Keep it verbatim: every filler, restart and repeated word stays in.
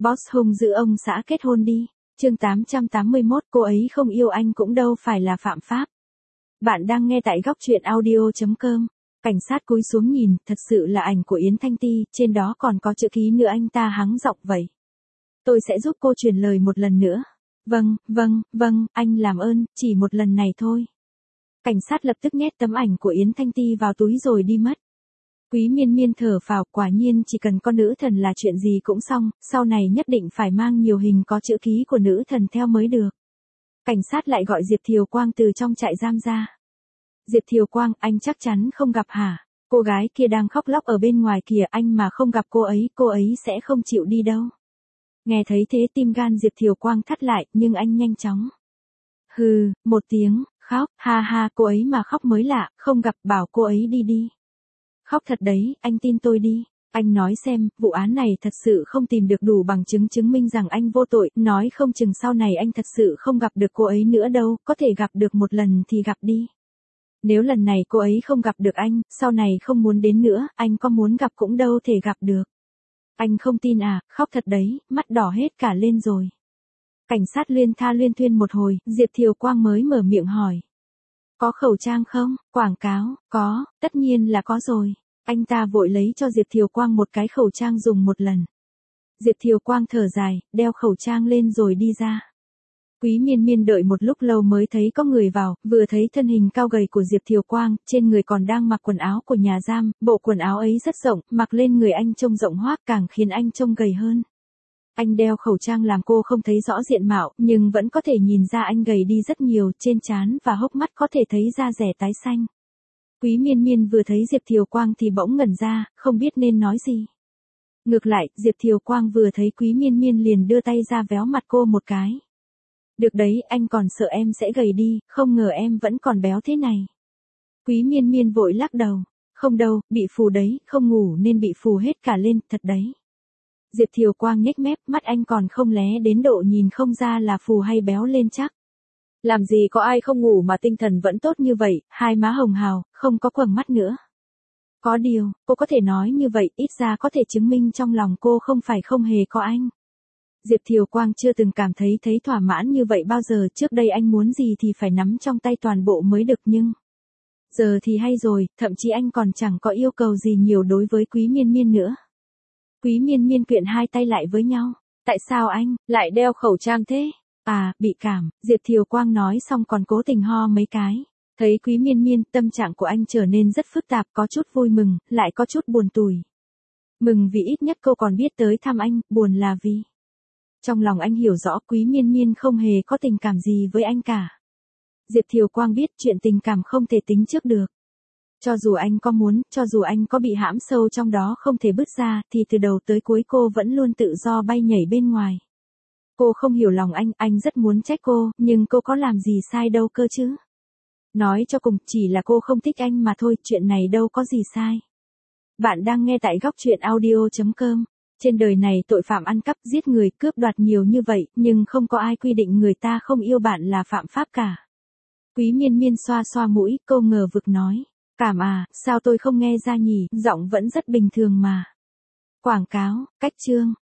Boss hung giữ ông xã kết hôn đi. Chương tám trăm tám mươi mốt, cô ấy không yêu anh cũng đâu phải là phạm pháp. Bạn đang nghe tại góc truyện audio chấm com. Cảnh sát cúi xuống nhìn, thật sự là ảnh của Yến Thanh Ti, trên đó còn có chữ ký nữa, anh ta hắng giọng vậy. Tôi sẽ giúp cô truyền lời một lần nữa. Vâng, vâng, vâng, anh làm ơn, chỉ một lần này thôi. Cảnh sát lập tức nhét tấm ảnh của Yến Thanh Ti vào túi rồi đi mất. Quý Miên Miên thở phào, quả nhiên chỉ cần con nữ thần là chuyện gì cũng xong, sau này nhất định phải mang nhiều hình có chữ ký của nữ thần theo mới được. Cảnh sát lại gọi Diệp Thiều Quang từ trong trại giam ra. Diệp Thiều Quang, anh chắc chắn không gặp hả? Cô gái kia đang khóc lóc ở bên ngoài kìa, anh mà không gặp cô ấy, cô ấy sẽ không chịu đi đâu. Nghe thấy thế tim gan Diệp Thiều Quang thắt lại, nhưng anh nhanh chóng. Hừ, một tiếng, khóc, ha ha, cô ấy mà khóc mới lạ, không gặp bảo cô ấy đi đi. Khóc thật đấy, anh tin tôi đi. Anh nói xem, vụ án này thật sự không tìm được đủ bằng chứng chứng minh rằng anh vô tội, nói không chừng sau này anh thật sự không gặp được cô ấy nữa đâu, có thể gặp được một lần thì gặp đi. Nếu lần này cô ấy không gặp được anh, sau này không muốn đến nữa, anh có muốn gặp cũng đâu thể gặp được. Anh không tin à, khóc thật đấy, mắt đỏ hết cả lên rồi. Cảnh sát luyên tha luyên thuyên một hồi, Diệp Thiều Quang mới mở miệng hỏi. Có khẩu trang không? Quảng cáo, có, tất nhiên là có rồi. Anh ta vội lấy cho Diệp Thiều Quang một cái khẩu trang dùng một lần. Diệp Thiều Quang thở dài, đeo khẩu trang lên rồi đi ra. Quý Miên Miên đợi một lúc lâu mới thấy có người vào, vừa thấy thân hình cao gầy của Diệp Thiều Quang, trên người còn đang mặc quần áo của nhà giam, bộ quần áo ấy rất rộng, mặc lên người anh trông rộng hoác càng khiến anh trông gầy hơn. Anh đeo khẩu trang làm cô không thấy rõ diện mạo, nhưng vẫn có thể nhìn ra anh gầy đi rất nhiều, trên trán và hốc mắt có thể thấy da rẻ tái xanh. Quý Miên Miên vừa thấy Diệp Thiều Quang thì bỗng ngẩn ra, không biết nên nói gì. Ngược lại, Diệp Thiều Quang vừa thấy Quý Miên Miên liền đưa tay ra véo mặt cô một cái. Được đấy, anh còn sợ em sẽ gầy đi, không ngờ em vẫn còn béo thế này. Quý Miên Miên vội lắc đầu. Không đâu, bị phù đấy, không ngủ nên bị phù hết cả lên, thật đấy. Diệp Thiều Quang nhếch mép, mắt anh còn không lé đến độ nhìn không ra là phù hay béo lên chắc. Làm gì có ai không ngủ mà tinh thần vẫn tốt như vậy, hai má hồng hào, không có quầng mắt nữa. Có điều, cô có thể nói như vậy, ít ra có thể chứng minh trong lòng cô không phải không hề có anh. Diệp Thiều Quang chưa từng cảm thấy thấy thỏa mãn như vậy bao giờ, trước đây anh muốn gì thì phải nắm trong tay toàn bộ mới được nhưng... Giờ thì hay rồi, thậm chí anh còn chẳng có yêu cầu gì nhiều đối với Quý Miên Miên nữa. Quý Miên Miên quyện hai tay lại với nhau. Tại sao anh lại đeo khẩu trang thế? À, bị cảm, Diệp Thiều Quang nói xong còn cố tình ho mấy cái. Thấy Quý Miên Miên, tâm trạng của anh trở nên rất phức tạp, có chút vui mừng, lại có chút buồn tủi. Mừng vì ít nhất cô còn biết tới thăm anh, buồn là vì... Trong lòng anh hiểu rõ Quý Miên Miên không hề có tình cảm gì với anh cả. Diệp Thiều Quang biết chuyện tình cảm không thể tính trước được. Cho dù anh có muốn, cho dù anh có bị hãm sâu trong đó không thể bứt ra, thì từ đầu tới cuối cô vẫn luôn tự do bay nhảy bên ngoài. Cô không hiểu lòng anh, anh rất muốn trách cô, nhưng cô có làm gì sai đâu cơ chứ. Nói cho cùng, chỉ là cô không thích anh mà thôi, chuyện này đâu có gì sai. Bạn đang nghe tại góc truyện audio chấm com. Trên đời này tội phạm ăn cắp, giết người, cướp đoạt nhiều như vậy, nhưng không có ai quy định người ta không yêu bạn là phạm pháp cả. Quý Miên Miên xoa xoa mũi, cô ngờ vực nói. Cảm à, sao tôi không nghe ra nhỉ, giọng vẫn rất bình thường mà. Quảng cáo, cách chương.